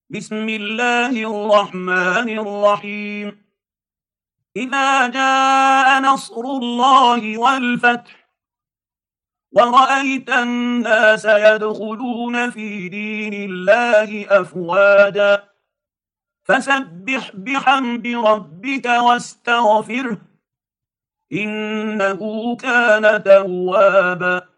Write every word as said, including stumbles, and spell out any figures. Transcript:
بسم الله الرحمن الرحيم إذا جاء نصر الله والفتح ورأيت الناس يدخلون في دين الله أفواجا فسبح بحمد ربك واستغفره إنه كان توابا